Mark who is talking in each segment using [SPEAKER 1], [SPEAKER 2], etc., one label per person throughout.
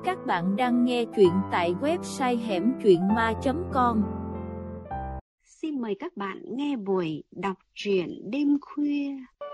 [SPEAKER 1] Các bạn đang nghe truyện tại website hẻmtruyện.ma.com.
[SPEAKER 2] Xin mời các bạn nghe buổi đọc truyện đêm khuya.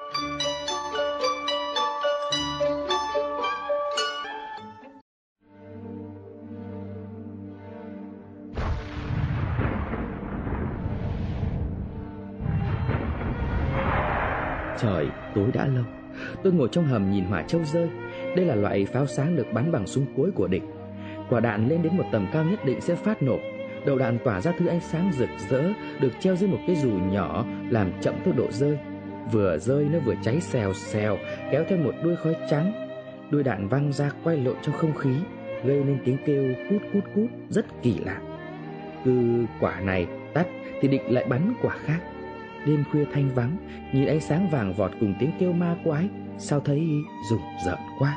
[SPEAKER 3] Trời tối đã lâu, tôi ngồi trong hầm nhìn hỏa châu rơi. Đây là loại pháo sáng được bắn bằng súng cối của địch. Quả đạn lên đến một tầm cao nhất định sẽ phát nổ. Đầu đạn tỏa ra thứ ánh sáng rực rỡ, được treo dưới một cái dù nhỏ làm chậm tốc độ rơi. Vừa rơi nó vừa cháy xèo xèo, kéo theo một đuôi khói trắng. Đuôi đạn văng ra quay lộn trong không khí, gây nên tiếng kêu cút cút cút rất kỳ lạ. Cứ quả này tắt thì địch lại bắn quả khác. Đêm khuya thanh vắng, nhìn ánh sáng vàng vọt cùng tiếng kêu ma quái, sao thấy rùng rợn quá.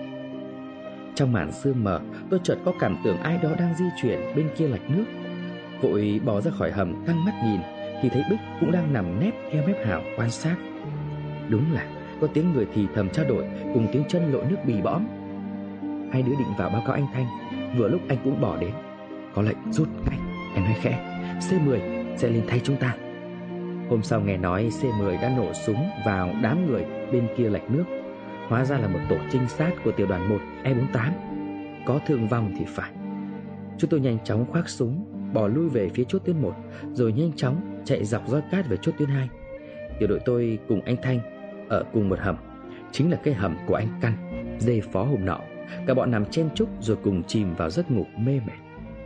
[SPEAKER 3] Trong màn sương mờ, tôi chợt có cảm tưởng ai đó đang di chuyển bên kia lạch nước. Vội bò ra khỏi hầm căng mắt nhìn, thì thấy Bích cũng đang nằm nép theo mép hào quan sát. Đúng là có tiếng người thì thầm trao đổi cùng tiếng chân lội nước bì bõm. Hai đứa định vào báo cáo anh Thanh, vừa lúc anh cũng bỏ đến. Có lệnh rút ngay, anh nói khẽ, C10 sẽ lên thay chúng ta. Hôm sau nghe nói C10 đã nổ súng vào đám người bên kia lạch nước. Hóa ra là một tổ trinh sát của tiểu đoàn 1 E48. Có thương vong thì phải. Chúng tôi nhanh chóng khoác súng, bỏ lui về phía chốt tuyến 1, rồi nhanh chóng chạy dọc dõi cát về chốt tuyến 2. Tiểu đội tôi cùng anh Thanh ở cùng một hầm, chính là cái hầm của anh Căn, dê phó hôm nọ. Cả bọn nằm chen chúc rồi cùng chìm vào giấc ngủ mê mệt.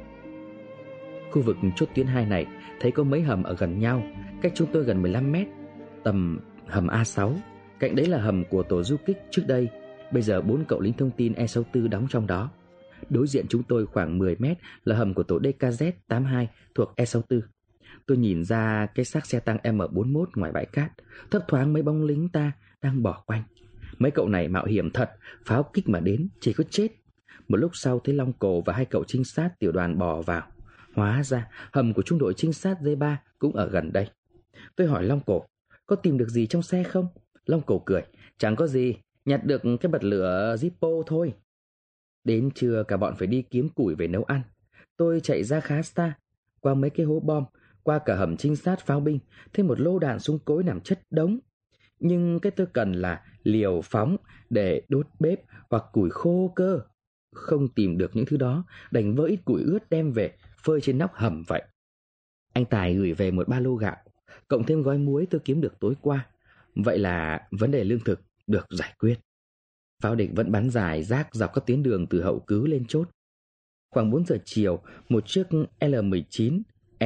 [SPEAKER 3] Khu vực chốt tuyến 2 này thấy có mấy hầm ở gần nhau, cách chúng tôi gần 15 mét. Tầm hầm A6, cạnh đấy là hầm của tổ du kích trước đây. Bây giờ 4 cậu lính thông tin E64 đóng trong đó. Đối diện chúng tôi khoảng 10 mét là hầm của tổ DKZ82 thuộc E64. Tôi nhìn ra cái xác xe tăng M41 ngoài bãi cát, thấp thoáng mấy bóng lính ta đang bỏ quanh. Mấy cậu này mạo hiểm thật, pháo kích mà đến chỉ có chết. Một lúc sau thấy Long Cổ và hai cậu trinh sát tiểu đoàn bò vào. Hóa ra hầm của trung đội trinh sát D3 cũng ở gần đây. Tôi hỏi Long Cổ, có tìm được gì trong xe không? Long Cổ cười, chẳng có gì, nhặt được cái bật lửa Zippo thôi. Đến trưa cả bọn phải đi kiếm củi về nấu ăn. Tôi chạy ra khá xa, qua mấy cái hố bom, qua cả hầm trinh sát pháo binh, thêm một lô đạn súng cối nằm chất đống. Nhưng cái tôi cần là liều phóng để đốt bếp hoặc củi khô cơ. Không tìm được những thứ đó, đành vơ ít củi ướt đem về phơi trên nóc hầm vậy. Anh Tài gửi về một ba lô gạo, cộng thêm gói muối tôi kiếm được tối qua. Vậy là vấn đề lương thực được giải quyết. Pháo địch vẫn bắn dài rác dọc các tuyến đường từ hậu cứu lên chốt. Khoảng 4 giờ chiều, một chiếc L-19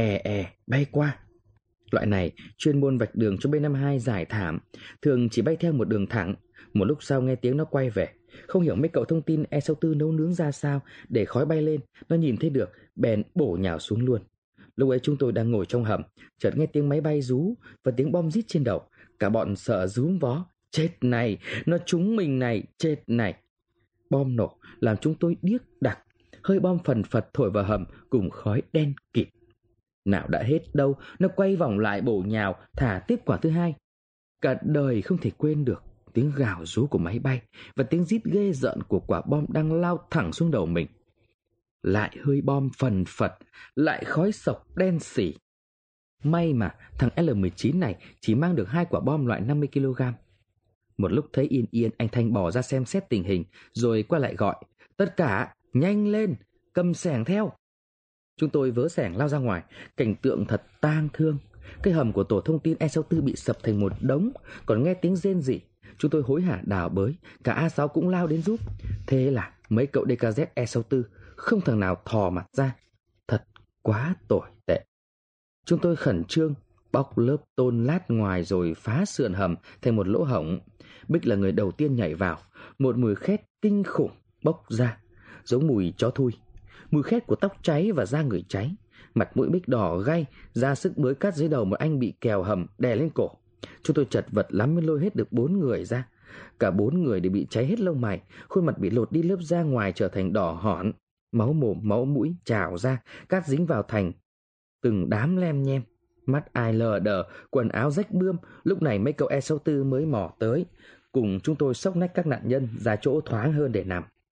[SPEAKER 3] bay qua. Loại này chuyên môn vạch đường cho B-52 giải thảm, thường chỉ bay theo một đường thẳng. Một lúc sau nghe tiếng nó quay về. Không hiểu mấy cậu thông tin E64 nấu nướng ra sao để khói bay lên, nó nhìn thấy được, bèn bổ nhào xuống luôn. Lúc ấy chúng tôi đang ngồi trong hầm, chợt nghe tiếng máy bay rú và tiếng bom rít trên đầu. Cả bọn sợ rúm vó. Chết này, nó trúng mình này, chết này. Bom nổ làm chúng tôi điếc đặc. Hơi bom phần phật thổi vào hầm cùng khói đen kịt. Nào đã hết đâu, nó quay vòng lại bổ nhào, thả tiếp quả thứ hai. Cả đời không thể quên được tiếng gào rú của máy bay và tiếng rít ghê rợn của quả bom đang lao thẳng xuống đầu mình. Lại hơi bom phần phật, lại khói sộc đen xỉ. May mà thằng L-19 này chỉ mang được 2 quả bom loại 50 kg. Một lúc thấy yên yên, anh Thanh bỏ ra xem xét tình hình, rồi quay lại gọi, tất cả nhanh lên, cầm xẻng theo. Chúng tôi vớ xẻng lao ra ngoài, cảnh tượng thật tang thương. Cái hầm của tổ thông tin E64 bị sập thành một đống, còn nghe tiếng rên rỉ. Chúng tôi hối hả đào bới, cả A6 cũng lao đến giúp. Thế là mấy cậu DKZ E64 không thằng nào thò mặt ra. Thật quá tồi tệ. Chúng tôi khẩn trương bóc lớp tôn lát ngoài rồi phá sườn hầm thành một lỗ hổng. Bích là người đầu tiên nhảy vào. Một mùi khét kinh khủng bốc ra, giống mùi chó thui. Mùi khét của tóc cháy và da người cháy. Mặt mũi Bích đỏ gay, ra sức bới cát dưới đầu một anh bị kèo hầm đè lên cổ. Chúng tôi chật vật lắm mới lôi hết được 4 người ra. Cả 4 người đều bị cháy hết lông mày, khuôn mặt bị lột đi lớp da ngoài trở thành đỏ hỏn. Máu mồm máu mũi trào ra, cát dính vào thành từng đám lem nhem. Mắt ai lờ đờ, quần áo rách bươm. Lúc này mấy cậu E64 mới mò tới, cùng chúng tôi xốc nách các nạn nhân ra chỗ thoáng hơn để nằm.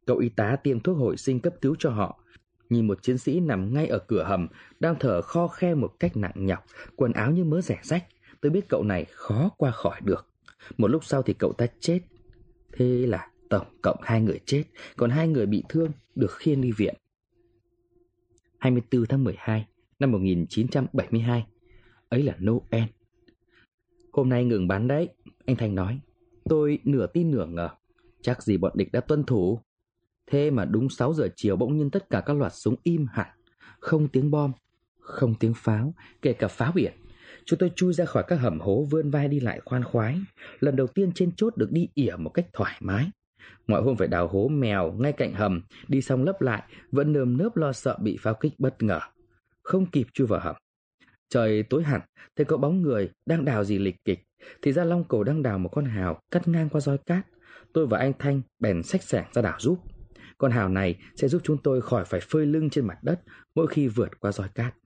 [SPEAKER 3] Cậu y tá tiêm thuốc hồi sinh cấp cứu cho họ. Nhìn một chiến sĩ nằm ngay ở cửa hầm, đang thở kho khe một cách nặng nhọc, quần áo như mớ rẻ rách, tôi biết cậu này khó qua khỏi được. Một lúc sau thì cậu ta chết. Thế là tổng cộng 2 người chết, còn 2 người bị thương được khiêng đi viện. 24 tháng 12 năm 1972. Ấy là Noel. Hôm nay ngừng bắn đấy, anh Thành nói. Tôi nửa tin nửa ngờ. Chắc gì bọn địch đã tuân thủ. Thế mà đúng 6 giờ chiều bỗng nhiên tất cả các loạt súng im hẳn. Không tiếng bom, không tiếng pháo, kể cả pháo biển. Chúng tôi chui ra khỏi các hầm hố, vươn vai đi lại khoan khoái. Lần đầu tiên trên chốt được đi ỉa một cách thoải mái. Mọi hôm phải đào hố mèo ngay cạnh hầm, đi xong lấp lại, vẫn nơm nớp lo sợ bị pháo kích bất ngờ. Không kịp chui vào hầm. Trời tối hẳn, thấy có bóng người đang đào gì lịch kịch. Thì ra Long Cổ đang đào một con hào cắt ngang qua roi cát. Tôi và anh Thanh bèn xách xẻng ra đào giúp. Con hào này sẽ giúp chúng tôi khỏi phải phơi lưng trên mặt đất mỗi khi vượt qua roi cát.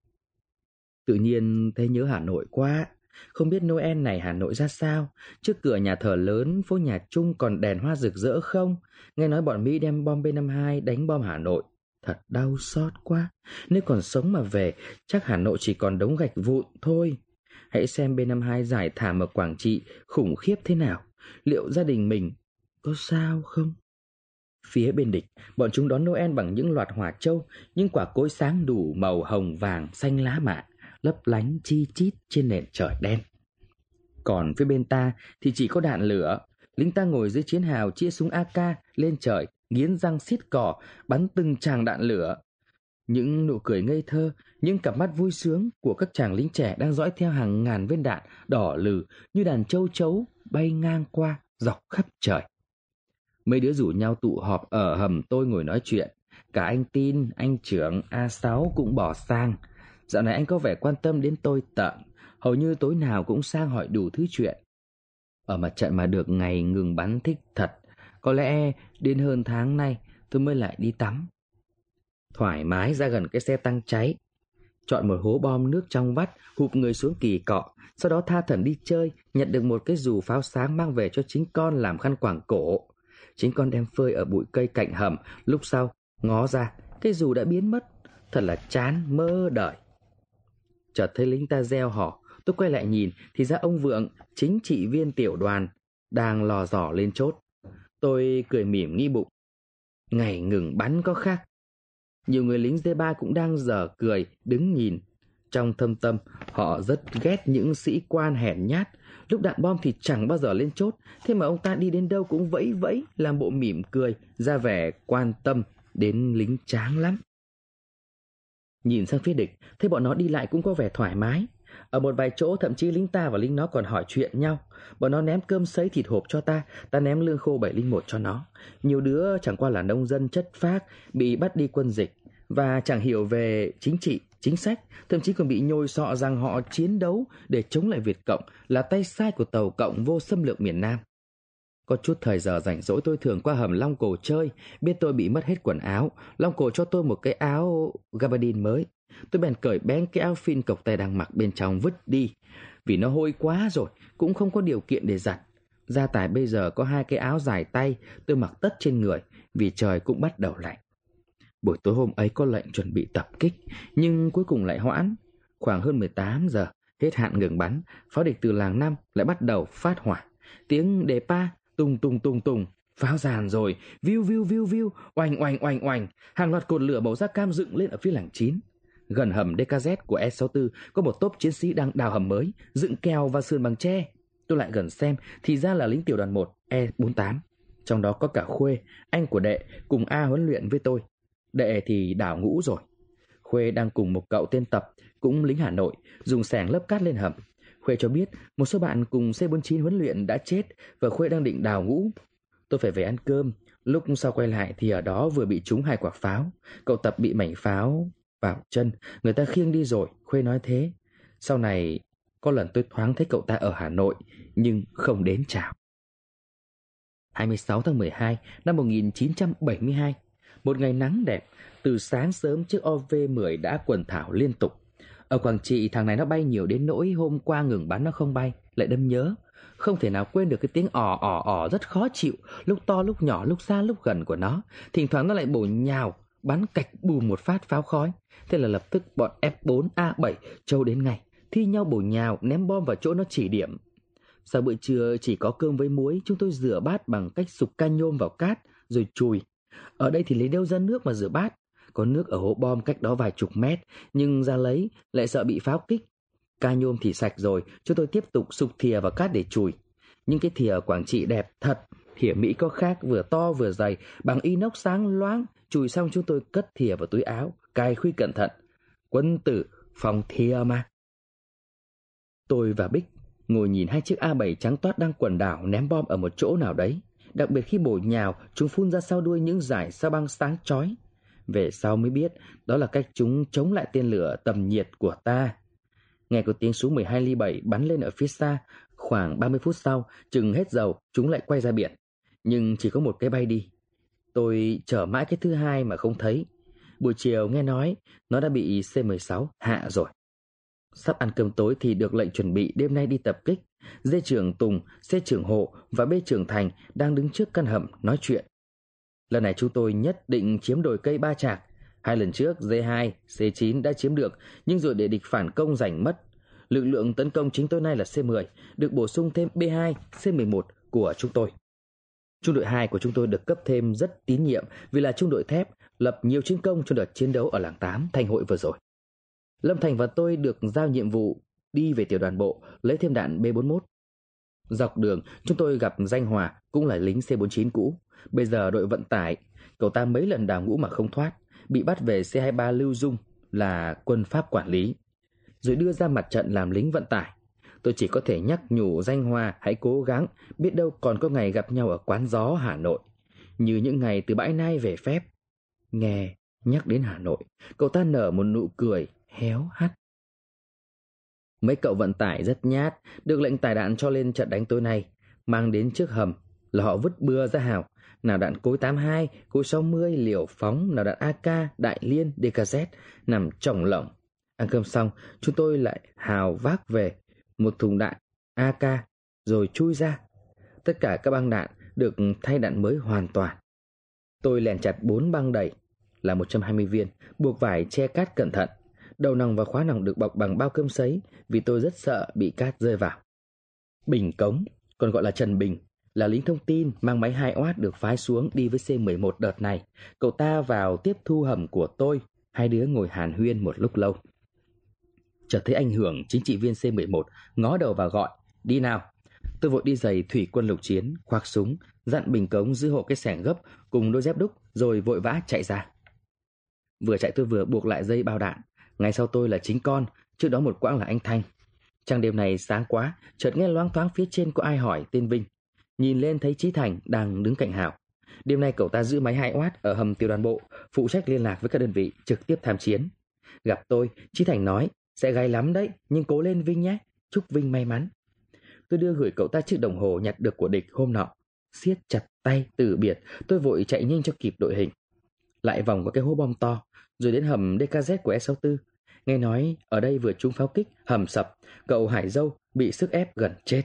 [SPEAKER 3] Tự nhiên thấy nhớ Hà Nội quá. Không biết Noel này Hà Nội ra sao. Trước cửa nhà thờ lớn, phố Nhà Trung còn đèn hoa rực rỡ không? Nghe nói bọn Mỹ đem bom B-52 đánh bom Hà Nội. Thật đau xót quá. Nếu còn sống mà về, chắc Hà Nội chỉ còn đống gạch vụn thôi. Hãy xem B-52 giải thảm ở Quảng Trị khủng khiếp thế nào. Liệu gia đình mình có sao không? Phía bên địch, bọn chúng đón Noel bằng những loạt hỏa châu, những quả cối sáng đủ màu hồng vàng xanh lá mạ, lấp lánh chi chít trên nền trời đen. Còn phía bên ta thì chỉ có đạn lửa. Lính ta ngồi dưới chiến hào chĩa súng AK lên trời, nghiến răng xiết cỏ, bắn từng tràng đạn lửa. Những nụ cười ngây thơ, những cặp mắt vui sướng của các chàng lính trẻ đang dõi theo hàng ngàn viên đạn đỏ lừ như đàn châu chấu bay ngang qua dọc khắp trời. Mấy đứa rủ nhau tụ họp ở hầm tôi ngồi nói chuyện. Cả anh Tin, anh trưởng, A6 cũng bỏ sang. Dạo này anh có vẻ quan tâm đến tôi tợn. Hầu như tối nào cũng sang hỏi đủ thứ chuyện. Ở mặt trận mà được ngày ngừng bắn thích thật. Có lẽ đến hơn tháng nay tôi mới lại đi tắm. Thoải mái ra gần cái xe tăng cháy. Chọn một hố bom nước trong vắt, hụp người xuống kỳ cọ. Sau đó tha thẩn đi chơi, nhặt được một cái dù pháo sáng mang về cho chính con làm khăn quàng cổ. Chính con đem phơi ở bụi cây cạnh hầm. Lúc sau ngó ra, cái dù đã biến mất. Thật là chán mơ đời. Chợt thấy lính ta reo hò. Tôi quay lại nhìn thì ra ông Vượng, chính trị viên tiểu đoàn, đang lò dò lên chốt. Tôi cười mỉm nghĩ bụng. Ngày ngừng bắn có khác. Nhiều người lính D3 cũng đang dở cười đứng nhìn. Trong thâm tâm họ rất ghét những sĩ quan hèn nhát. Lúc đạn bom thì chẳng bao giờ lên chốt. Thế mà ông ta đi đến đâu cũng vẫy vẫy, làm bộ mỉm cười, ra vẻ quan tâm đến lính tráng lắm. Nhìn sang phía địch, thấy bọn nó đi lại cũng có vẻ thoải mái. Ở một vài chỗ thậm chí lính ta và lính nó còn hỏi chuyện nhau. Bọn nó ném cơm sấy thịt hộp cho ta, ta ném lương khô 701 cho nó. Nhiều đứa chẳng qua là nông dân chất phác, bị bắt đi quân dịch và chẳng hiểu về chính trị, chính sách, thậm chí còn bị nhồi sọ rằng họ chiến đấu để chống lại Việt Cộng, là tay sai của Tàu Cộng vô xâm lược miền Nam. Có chút thời giờ rảnh rỗi tôi thường qua hầm Long Cổ chơi. Biết tôi bị mất hết quần áo, Long Cổ cho tôi một cái áo gabardine mới. Tôi bèn cởi bén cái áo phin cộc tay đang mặc bên trong vứt đi. Vì nó hôi quá rồi, cũng không có điều kiện để giặt. Gia tài bây giờ có 2 cái áo dài tay, tôi mặc tất trên người, vì trời cũng bắt đầu lạnh. Buổi tối hôm ấy có lệnh chuẩn bị tập kích, nhưng cuối cùng lại hoãn. Khoảng hơn 18 giờ, hết hạn ngừng bắn, pháo địch từ làng 5 lại bắt đầu phát hỏa. Tiếng đề pa, tùng tùng tùng tùng, pháo giàn rồi, viu viu viu viu, oanh oanh oanh oanh, hàng loạt cột lửa màu da cam dựng lên ở phía làng 9. Gần hầm DKZ của S64 có một tốp chiến sĩ đang đào hầm mới, dựng kèo và sườn bằng tre. Tôi lại gần xem, thì ra là lính tiểu đoàn 1 E48. Trong đó có cả Khuê, anh của Đệ, cùng A huấn luyện với tôi. Đệ thì đào ngũ rồi. Khuê đang cùng một cậu tên Tập, cũng lính Hà Nội, dùng xẻng lấp cát lên hầm. Khuê cho biết một số bạn cùng C49 huấn luyện đã chết và Khuê đang định đào ngũ. Tôi phải về ăn cơm. Lúc sau quay lại thì ở đó vừa bị trúng 2 quả pháo. Cậu Tập bị mảnh pháo vào chân, người ta khiêng đi rồi, Khuê nói thế. Sau này có lần tôi thoáng thấy cậu ta ở Hà Nội, nhưng không đến chào. 26 tháng 12 năm 1972, một ngày nắng đẹp. Từ sáng sớm chiếc OV-10 đã quần thảo liên tục. Ở Quảng Trị thằng này nó bay nhiều đến nỗi hôm qua ngừng bắn nó không bay, lại đâm nhớ. Không thể nào quên được cái tiếng ò ò ò rất khó chịu, lúc to lúc nhỏ, lúc xa lúc gần của nó. Thỉnh thoảng nó lại bổ nhào, bắn cạch bùm một phát pháo khói. Thế là lập tức bọn F4A7 trâu đến ngay, thi nhau bổ nhào ném bom vào chỗ nó chỉ điểm. Sau bữa trưa chỉ có cơm với muối, chúng tôi rửa bát bằng cách sục ca nhôm vào cát rồi chùi. Ở đây thì lấy đâu ra nước mà rửa bát? Có nước ở hố bom cách đó vài chục mét, nhưng ra lấy lại sợ bị pháo kích. Ca nhôm thì sạch rồi, chúng tôi tiếp tục sục thìa vào cát để chùi. Nhưng cái thìa ở Quảng Trị đẹp thật, thìa Mỹ có khác, vừa to vừa dày, bằng inox sáng loáng. Chùi xong chúng tôi cất thìa vào túi áo, cài khuy cẩn thận. Quân tử phòng thìa mà. Tôi và Bích ngồi nhìn hai chiếc A7 trắng toát đang quần đảo ném bom ở một chỗ nào đấy. Đặc biệt khi bổ nhào, chúng phun ra sau đuôi những dải sao băng sáng chói. Về sau mới biết đó là cách chúng chống lại tên lửa tầm nhiệt của ta. Nghe có tiếng Sú 12 ly 7 bắn lên ở phía xa. Khoảng 30 phút sau, chừng hết dầu, chúng lại quay ra biển. Nhưng chỉ có một cái bay đi. Tôi chờ mãi cái thứ hai mà không thấy. Buổi chiều nghe nói nó đã bị C-16 hạ rồi. Sắp ăn cơm tối thì được lệnh chuẩn bị đêm nay đi tập kích. D trưởng Tùng, C trưởng Hộ và B trưởng Thành đang đứng trước căn hầm nói chuyện. Lần này chúng tôi nhất định chiếm đồi cây Ba Trạc. 2 lần trước D2, C9 đã chiếm được, nhưng rồi để địch phản công giành mất. Lực lượng tấn công chính tối nay là C10, được bổ sung thêm B2, C11 của chúng tôi. Trung đội 2 của chúng tôi được cấp thêm rất tín nhiệm vì là trung đội thép, lập nhiều chiến công trong đợt chiến đấu ở làng 8 Thanh Hội vừa rồi. Lâm Thành và tôi được giao nhiệm vụ đi về tiểu đoàn bộ lấy thêm đạn B41. Dọc đường chúng tôi gặp Danh Hòa, cũng là lính C49 cũ, bây giờ đội vận tải. Cậu ta mấy lần đào ngũ mà không thoát, bị bắt về C23 Lưu Dung là quân Pháp quản lý, rồi đưa ra mặt trận làm lính vận tải. Tôi chỉ có thể nhắc nhủ Danh Hòa hãy cố gắng, biết đâu còn có ngày gặp nhau ở quán gió Hà Nội, như những ngày từ bãi Nai về phép. Nghe nhắc đến Hà Nội, cậu ta nở một nụ cười héo hắt. Mấy cậu vận tải rất nhát, được lệnh tải đạn cho lên trận đánh tối nay. Mang đến trước hầm là họ vứt bừa ra hào. Nào đạn cối 82, cối 60, liều phóng, nào đạn AK, đại liên, DKZ nằm chồng lỏng. Ăn cơm xong, chúng tôi lại hào vác về một thùng đạn AK rồi chui ra. Tất cả các băng đạn được thay đạn mới hoàn toàn. Tôi lèn chặt 4 băng đầy là 120 viên, buộc vải che cát cẩn thận. Đầu nòng và khóa nòng được bọc bằng bao cơm sấy vì tôi rất sợ bị cát rơi vào. Bình Cống, còn gọi là Trần Bình, là lính thông tin mang máy 2W được phái xuống đi với C11 đợt này. Cậu ta vào tiếp thu hầm của tôi, hai đứa ngồi hàn huyên một lúc lâu. Chợt thấy anh Hưởng, chính trị viên C11, ngó đầu và gọi, đi nào. Tôi vội đi giày thủy quân lục chiến, khoác súng, dặn Bình Cống giữ hộ cái xẻng gấp cùng đôi dép đúc, rồi vội vã chạy ra. Vừa chạy tôi vừa buộc lại dây bao đạn. Ngay sau tôi là chính con, trước đó một quãng là anh Thanh. Trăng đêm này sáng quá, chợt nghe loáng thoáng phía trên có ai hỏi tên Vinh. Nhìn lên thấy Chí Thành đang đứng cạnh Hảo. Đêm nay cậu ta giữ máy 2W ở hầm tiểu đoàn bộ, phụ trách liên lạc với các đơn vị trực tiếp tham chiến. Gặp tôi, Chí Thành nói, sẽ gay lắm đấy, nhưng cố lên Vinh nhé, chúc Vinh may mắn. Tôi đưa gửi cậu ta chiếc đồng hồ nhặt được của địch hôm nọ. Siết chặt tay từ biệt, tôi vội chạy nhanh cho kịp đội hình. Lại vòng qua cái hố bom to, rồi đến hầm DKZ của S64. Nghe nói ở đây vừa trúng pháo kích, hầm sập, cậu Hải Dâu bị sức ép gần chết.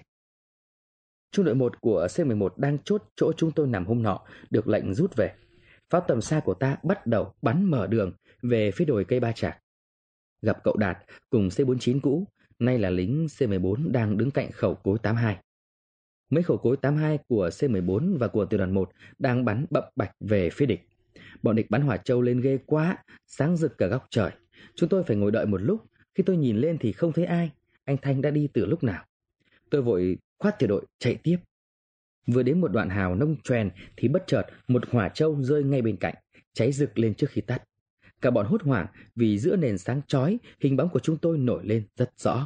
[SPEAKER 3] Trung đội 1 của C11 đang chốt chỗ chúng tôi nằm hôm nọ, được lệnh rút về. Pháo tầm xa của ta bắt đầu bắn mở đường về phía đồi cây Ba Trạc. Gặp cậu Đạt cùng C49 cũ, nay là lính C14 đang đứng cạnh khẩu cối 82. Mấy khẩu cối 82 của C14 và của tiểu đoàn 1 đang bắn bập bạch về phía địch. Bọn địch bắn hỏa châu lên ghê quá, sáng rực cả góc trời. Chúng tôi phải ngồi đợi một lúc, khi tôi nhìn lên thì không thấy ai, anh Thanh đã đi từ lúc nào. Tôi vội khoát tiểu đội chạy tiếp. Vừa đến một đoạn hào nông choèn thì bất chợt một hỏa châu rơi ngay bên cạnh, cháy rực lên trước khi tắt. Cả bọn hốt hoảng vì giữa nền sáng chói, hình bóng của chúng tôi nổi lên rất rõ.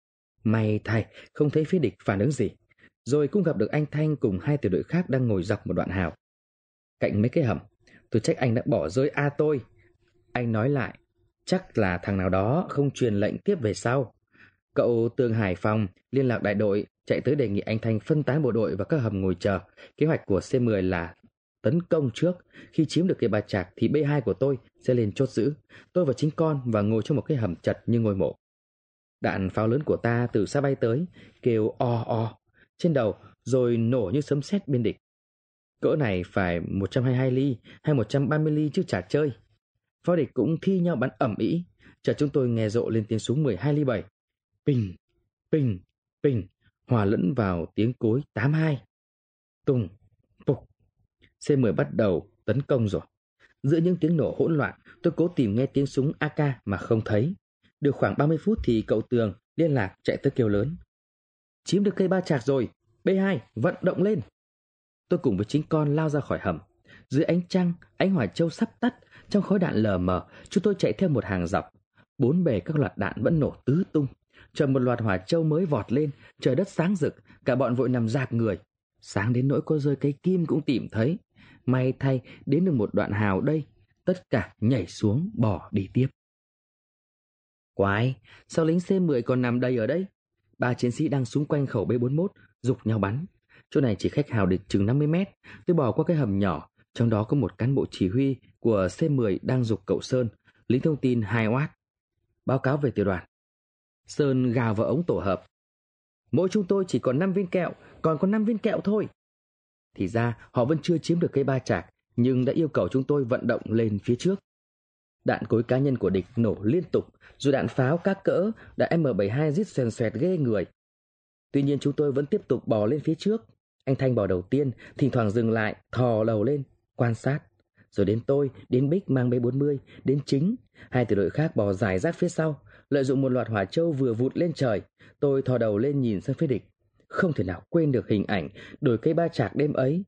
[SPEAKER 3] May thay không thấy phía địch phản ứng gì. Rồi cũng gặp được anh Thanh cùng hai tiểu đội khác đang ngồi dọc một đoạn hào. Cạnh mấy cái hầm, tôi trách anh đã bỏ rơi A tôi. Anh nói lại, chắc là thằng nào đó không truyền lệnh tiếp về sau. Cậu Tường Hải Phòng liên lạc đại đội, chạy tới đề nghị anh Thanh phân tán bộ đội vào các hầm ngồi chờ. Kế hoạch của C10 là tấn công trước. Khi chiếm được cây Ba Trạc thì B2 của tôi sẽ lên chốt giữ. Tôi và chính con và ngồi trong một cái hầm chật như ngôi mộ. Đạn pháo lớn của ta từ xa bay tới, kêu o o. trên đầu rồi nổ như sấm sét bên địch. Cỡ này phải 122 ly hay 130 ly chứ chả chơi. Pháo địch cũng thi nhau bắn ầm ĩ. Chợt chúng tôi nghe rộ lên tiếng súng 12 ly 7. Pình, pình, pình, hòa lẫn vào tiếng cối 82. Tùng, phục. C10 bắt đầu tấn công rồi. Giữa những tiếng nổ hỗn loạn, tôi cố tìm nghe tiếng súng AK mà không thấy. Được khoảng 30 phút thì cậu Tường liên lạc chạy tới kêu lớn. Chiếm được cây ba chạc rồi, B2 vận động lên. Tôi cùng với chính con lao ra khỏi hầm. Dưới ánh trăng, ánh hỏa châu sắp tắt, trong khói đạn lờ mờ, chúng tôi chạy theo một hàng dọc. Bốn bề các loạt đạn vẫn nổ tứ tung. Chờ một loạt hỏa châu mới vọt lên, trời đất sáng rực, cả bọn vội nằm rạp người. Sáng đến nỗi có rơi cây kim cũng tìm thấy. May thay đến được một đoạn hào đây, tất cả nhảy xuống bỏ đi tiếp. Quái, sao lính C10 còn nằm đầy ở đây? 3 chiến sĩ đang xung quanh khẩu B41 giục nhau bắn. Chỗ này chỉ cách hào địch chừng 50 mét. Tôi bỏ qua cái hầm nhỏ, trong đó có một cán bộ chỉ huy của C10 đang giục cậu Sơn, lính thông tin 2W. Báo cáo về tiểu đoàn. Sơn gào vào ống tổ hợp. Mỗi chúng tôi chỉ còn 5 viên kẹo, còn có 5 viên kẹo thôi. Thì ra họ vẫn chưa chiếm được cây ba chạc, nhưng đã yêu cầu chúng tôi vận động lên phía trước. Đạn cối cá nhân của địch nổ liên tục, rồi đạn pháo các cỡ đã M72 rít xoèn xoẹt ghê người. Tuy nhiên chúng tôi vẫn tiếp tục bò lên phía trước. Anh Thanh bò đầu tiên, thỉnh thoảng dừng lại, thò đầu lên, quan sát. Rồi đến tôi, đến Bích mang B40, đến Chính. Hai tiểu đội khác bò dài rác phía sau. Lợi dụng một loạt hỏa châu vừa vụt lên trời, tôi thò đầu lên nhìn sang phía địch. Không thể nào quên được hình ảnh đồi cây ba chạc đêm ấy.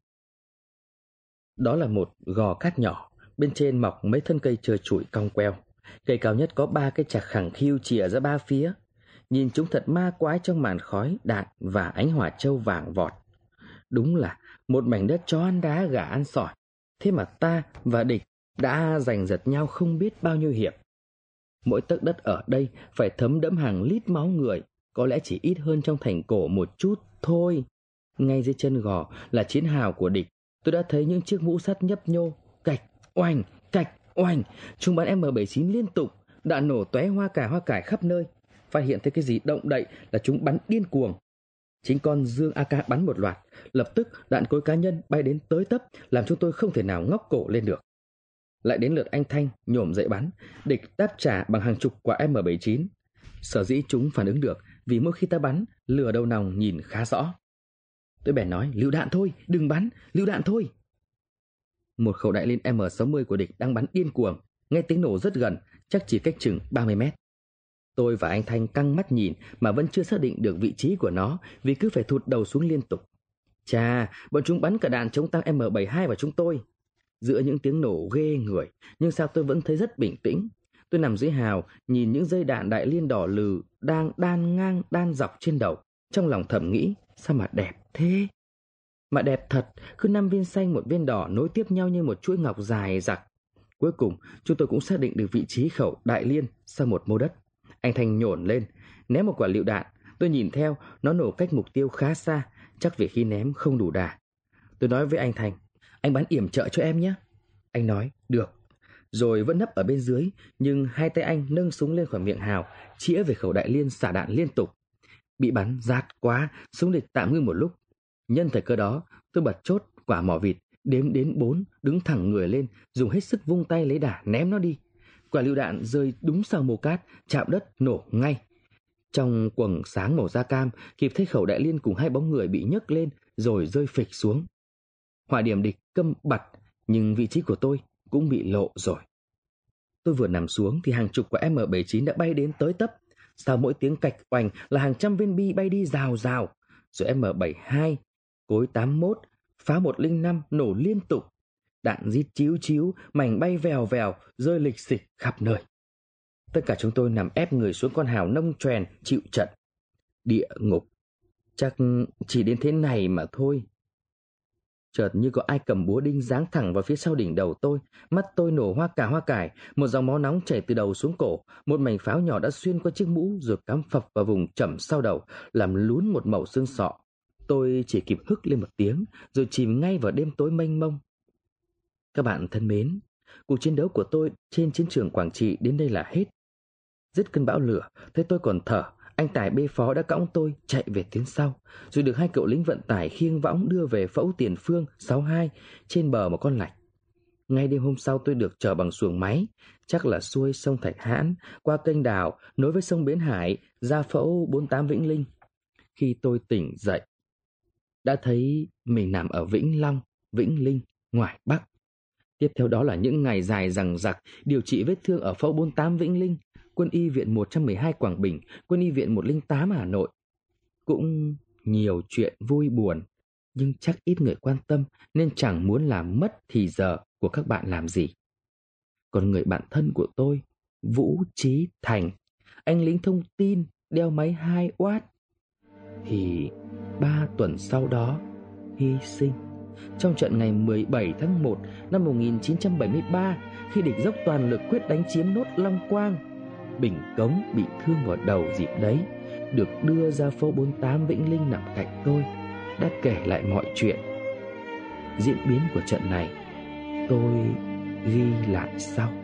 [SPEAKER 3] Đó là một gò cát nhỏ, bên trên mọc mấy thân cây trơ trụi cong queo. Cây cao nhất có 3 cây chạc khẳng khiu chìa ra 3 phía. Nhìn chúng thật ma quái trong màn khói, đạn và ánh hỏa châu vàng vọt. Đúng là một mảnh đất chó ăn đá gà ăn sỏi. Thế mà ta và địch đã giành giật nhau không biết bao nhiêu hiệp. Mỗi tấc đất ở đây phải thấm đẫm hàng lít máu người, có lẽ chỉ ít hơn trong thành cổ một chút thôi. Ngay dưới chân gò là chiến hào của địch. Tôi đã thấy những chiếc mũ sắt nhấp nhô, cạch oanh. Chúng bắn M79 liên tục, đạn nổ tóe hoa cải khắp nơi. Phát hiện thấy cái gì động đậy là chúng bắn điên cuồng. Chính con dương AK bắn một loạt, lập tức đạn cối cá nhân bay đến tới tấp, làm chúng tôi không thể nào ngóc cổ lên được. Lại đến lượt anh Thanh nhổm dậy bắn, địch đáp trả bằng hàng chục quả M79. Sở dĩ chúng phản ứng được vì mỗi khi ta bắn, lửa đầu nòng nhìn khá rõ. Tôi bèn nói, lựu đạn thôi, đừng bắn, lựu đạn thôi. Một khẩu đại liên M60 của địch đang bắn điên cuồng, nghe tiếng nổ rất gần, chắc chỉ cách chừng 30 mét. Tôi và anh Thanh căng mắt nhìn mà vẫn chưa xác định được vị trí của nó vì cứ phải thụt đầu xuống liên tục. Chà, bọn chúng bắn cả đạn chống tăng M72 vào chúng tôi. Giữa những tiếng nổ ghê người, nhưng sao tôi vẫn thấy rất bình tĩnh. Tôi nằm dưới hào, nhìn những dây đạn đại liên đỏ lừ đang đan ngang đan dọc trên đầu. Trong lòng thầm nghĩ, sao mà đẹp thế? Mà đẹp thật, cứ 5 viên xanh một viên đỏ nối tiếp nhau như một chuỗi ngọc dài dặc. Cuối cùng, chúng tôi cũng xác định được vị trí khẩu đại liên sau một mô đất. Anh Thanh nhổn lên, ném một quả lựu đạn. Tôi nhìn theo, nó nổ cách mục tiêu khá xa, chắc vì khi ném không đủ đà. Tôi nói với anh Thanh, anh bắn yểm trợ cho em nhé. Anh nói, được. Rồi vẫn nấp ở bên dưới, nhưng hai tay anh nâng súng lên khỏi miệng hào, chĩa về khẩu đại liên xả đạn liên tục. Bị bắn rát quá, súng địch tạm ngưng một lúc. Nhân thời cơ đó, tôi bật chốt quả mỏ vịt, đếm đến 4, đứng thẳng người lên, dùng hết sức vung tay lấy đà ném nó đi. Quả lựu đạn rơi đúng sau mô cát, chạm đất nổ ngay. Trong quầng sáng màu da cam, kịp thấy khẩu đại liên cùng 2 bóng người bị nhấc lên rồi rơi phịch xuống. Hỏa điểm địch câm bặt, nhưng vị trí của tôi cũng bị lộ rồi. Tôi vừa nằm xuống thì hàng chục quả M79 đã bay đến tới tấp. Sau mỗi tiếng cạch oành là hàng trăm viên bi bay đi rào rào. Rồi M72, cối 81, pháo 105 nổ liên tục. Đạn rít chíu chíu, mảnh bay vèo vèo, rơi lịch xịch khắp nơi. Tất cả chúng tôi nằm ép người xuống con hào nông choèn chịu trận. Địa ngục. Chắc chỉ đến thế này mà thôi. Chợt như có ai cầm búa đinh giáng thẳng vào phía sau đỉnh đầu tôi. Mắt tôi nổ hoa cải, một dòng máu nóng chảy từ đầu xuống cổ. Một mảnh pháo nhỏ đã xuyên qua chiếc mũ rồi cắm phập vào vùng chẩm sau đầu, làm lún một mẩu xương sọ. Tôi chỉ kịp hức lên một tiếng rồi chìm ngay vào đêm tối mênh mông. Các bạn thân mến, cuộc chiến đấu của tôi trên chiến trường Quảng Trị đến đây là hết. Dứt cơn bão lửa, thấy tôi còn thở, Anh tài bê phó đã cõng tôi chạy về tuyến sau, rồi được hai cậu lính vận tải khiêng võng đưa về phẫu Tiền Phương 62 trên bờ một con lạch. Ngay đêm hôm sau tôi được chở bằng xuồng máy, chắc là xuôi sông Thạch Hãn, qua kênh đào nối với sông Bến Hải ra phẫu 48 Vĩnh Linh. Khi tôi tỉnh dậy, đã thấy mình nằm ở Vĩnh Long, Vĩnh Linh, ngoài Bắc. Tiếp theo đó là những ngày dài dằng dặc điều trị vết thương ở phẫu 48 Vĩnh Linh, Quân y viện 112 Quảng Bình, Quân y viện 108 Hà Nội. Cũng nhiều chuyện vui buồn, nhưng chắc ít người quan tâm nên chẳng muốn làm mất thì giờ của các bạn làm gì. Còn người bạn thân của tôi, Vũ Trí Thành, anh lính thông tin đeo máy 2W, thì 3 tuần sau đó hy sinh trong trận ngày 17 tháng 1 năm 1973 khi địch dốc toàn lực quyết đánh chiếm nốt Long Quang. Bình Cống bị thương vào đầu dịp đấy, được đưa ra phẫu 48 Vĩnh Linh nằm cạnh tôi, đã kể lại mọi chuyện. Diễn biến của trận này tôi ghi lại sau.